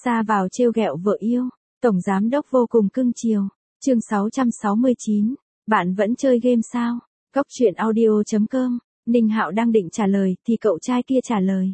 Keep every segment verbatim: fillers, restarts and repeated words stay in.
Ra vào trêu ghẹo vợ yêu, tổng giám đốc vô cùng cưng chiều. Chương sáu trăm sáu mươi chín, bạn vẫn chơi game sao? Cốc truyện audio chấm com. Ninh Hạo đang định trả lời thì cậu trai kia trả lời.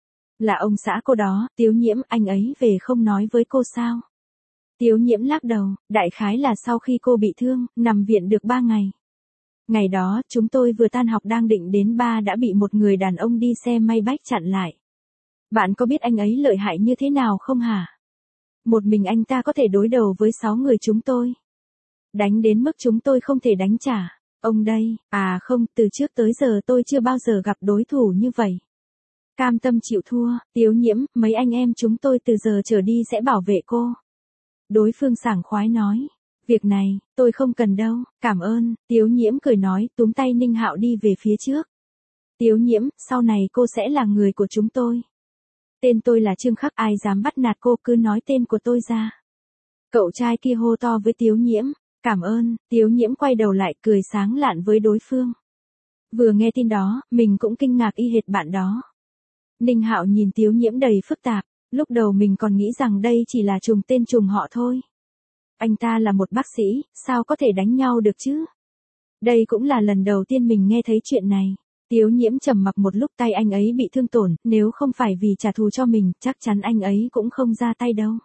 Là ông xã cô đó, Tiếu Nhiễm, anh ấy về không nói với cô sao? Tiếu Nhiễm lắc đầu, đại khái là sau khi cô bị thương, nằm viện được ba ngày. Ngày đó, chúng tôi vừa tan học đang định đến ba đã bị một người đàn ông đi xe may bách chặn lại. Bạn có biết anh ấy lợi hại như thế nào không hả? Một mình anh ta có thể đối đầu với sáu người chúng tôi. Đánh đến mức chúng tôi không thể đánh trả. Ông đây, à không, từ trước tới giờ tôi chưa bao giờ gặp đối thủ như vậy. Cam tâm chịu thua, Tiếu Nhiễm, mấy anh em chúng tôi từ giờ trở đi sẽ bảo vệ cô. Đối phương sảng khoái nói. Việc này, tôi không cần đâu, cảm ơn, Tiếu Nhiễm cười nói, túm tay Ninh Hạo đi về phía trước. Tiếu Nhiễm, sau này cô sẽ là người của chúng tôi. Tên tôi là Trương Khắc, ai dám bắt nạt cô cứ nói tên của tôi ra. Cậu trai kia hô to với Tiếu Nhiễm, cảm ơn, Tiếu Nhiễm quay đầu lại cười sáng lạn với đối phương. Vừa nghe tin đó, mình cũng kinh ngạc y hệt bạn đó. Ninh Hạo nhìn Tiếu Nhiễm đầy phức tạp, lúc đầu mình còn nghĩ rằng đây chỉ là trùng tên trùng họ thôi. Anh ta là một bác sĩ, sao có thể đánh nhau được chứ? Đây cũng là lần đầu tiên mình nghe thấy chuyện này. Tiếu Nhiễm trầm mặc một lúc, tay anh ấy bị thương tổn, nếu không phải vì trả thù cho mình, chắc chắn anh ấy cũng không ra tay đâu.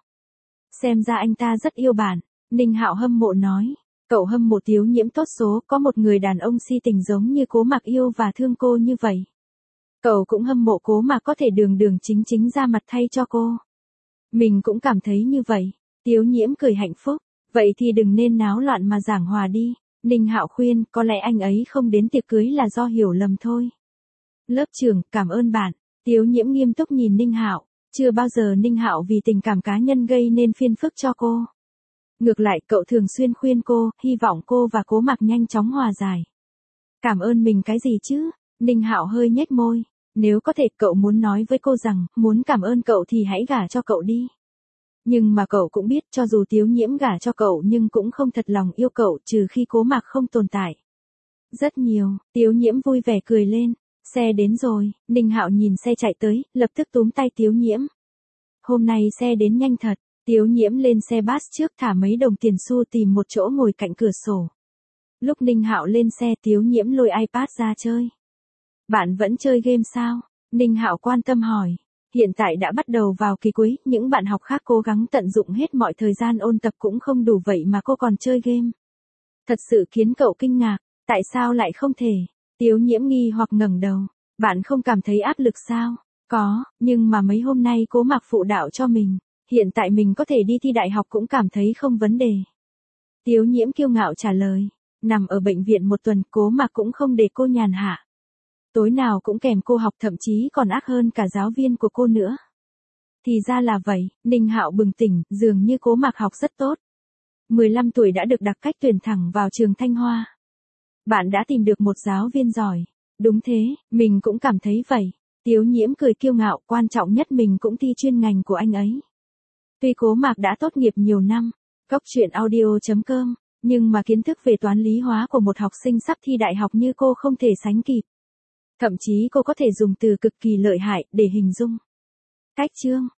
Xem ra anh ta rất yêu bạn, Ninh Hạo hâm mộ nói. Cậu hâm mộ Tiếu Nhiễm tốt số, có một người đàn ông si tình giống như Cố Mạc yêu và thương cô như vậy. Cậu cũng hâm mộ Cố Mạc có thể đường đường chính chính ra mặt thay cho cô. Mình cũng cảm thấy như vậy. Tiếu Nhiễm cười hạnh phúc, vậy thì đừng nên náo loạn mà giảng hòa đi. Ninh Hạo khuyên, có lẽ anh ấy không đến tiệc cưới là do hiểu lầm thôi. Lớp trưởng, cảm ơn bạn. Tiếu Nhiễm nghiêm túc nhìn Ninh Hạo, chưa bao giờ Ninh Hạo vì tình cảm cá nhân gây nên phiền phức cho cô. Ngược lại, cậu thường xuyên khuyên cô, hy vọng cô và Cố Mạc nhanh chóng hòa giải. Cảm ơn mình cái gì chứ? Ninh Hạo hơi nhếch môi, nếu có thể cậu muốn nói với cô rằng, muốn cảm ơn cậu thì hãy gả cho cậu đi. Nhưng mà cậu cũng biết, cho dù Tiếu Nhiễm gả cho cậu nhưng cũng không thật lòng yêu cậu trừ khi Cố Mạc không tồn tại. Rất nhiều, Tiếu Nhiễm vui vẻ cười lên, xe đến rồi, Ninh Hạo nhìn xe chạy tới, lập tức túm tay Tiếu Nhiễm. Hôm nay xe đến nhanh thật, Tiếu Nhiễm lên xe bus trước thả mấy đồng tiền xu tìm một chỗ ngồi cạnh cửa sổ. Lúc Ninh Hạo lên xe, Tiếu Nhiễm lôi iPad ra chơi. Bạn vẫn chơi game sao? Ninh Hạo quan tâm hỏi. Hiện tại đã bắt đầu vào kỳ cuối, những bạn học khác cố gắng tận dụng hết mọi thời gian ôn tập cũng không đủ vậy mà cô còn chơi game. Thật sự khiến cậu kinh ngạc, tại sao lại không thể? Tiếu Nhiễm nghi hoặc ngẩng đầu, bạn không cảm thấy áp lực sao? Có, nhưng mà mấy hôm nay Cố Mạc phụ đạo cho mình, hiện tại mình có thể đi thi đại học cũng cảm thấy không vấn đề. Tiếu Nhiễm kiêu ngạo trả lời, nằm ở bệnh viện một tuần Cố Mạc cũng không để cô nhàn hạ. Tối nào cũng kèm cô học, thậm chí còn ác hơn cả giáo viên của cô nữa. Thì ra là vậy, Ninh Hạo bừng tỉnh, dường như Cố Mạc học rất tốt. mười lăm tuổi đã được đặc cách tuyển thẳng vào trường Thanh Hoa. Bạn đã tìm được một giáo viên giỏi. Đúng thế, mình cũng cảm thấy vậy. Tiếu Nhiễm cười kiêu ngạo, quan trọng nhất mình cũng thi chuyên ngành của anh ấy. Tuy Cố Mạc đã tốt nghiệp nhiều năm, cốc truyện audio chấm com, nhưng mà kiến thức về toán lý hóa của một học sinh sắp thi đại học như cô không thể sánh kịp. Thậm chí cô có thể dùng từ cực kỳ lợi hại để hình dung. Cách chương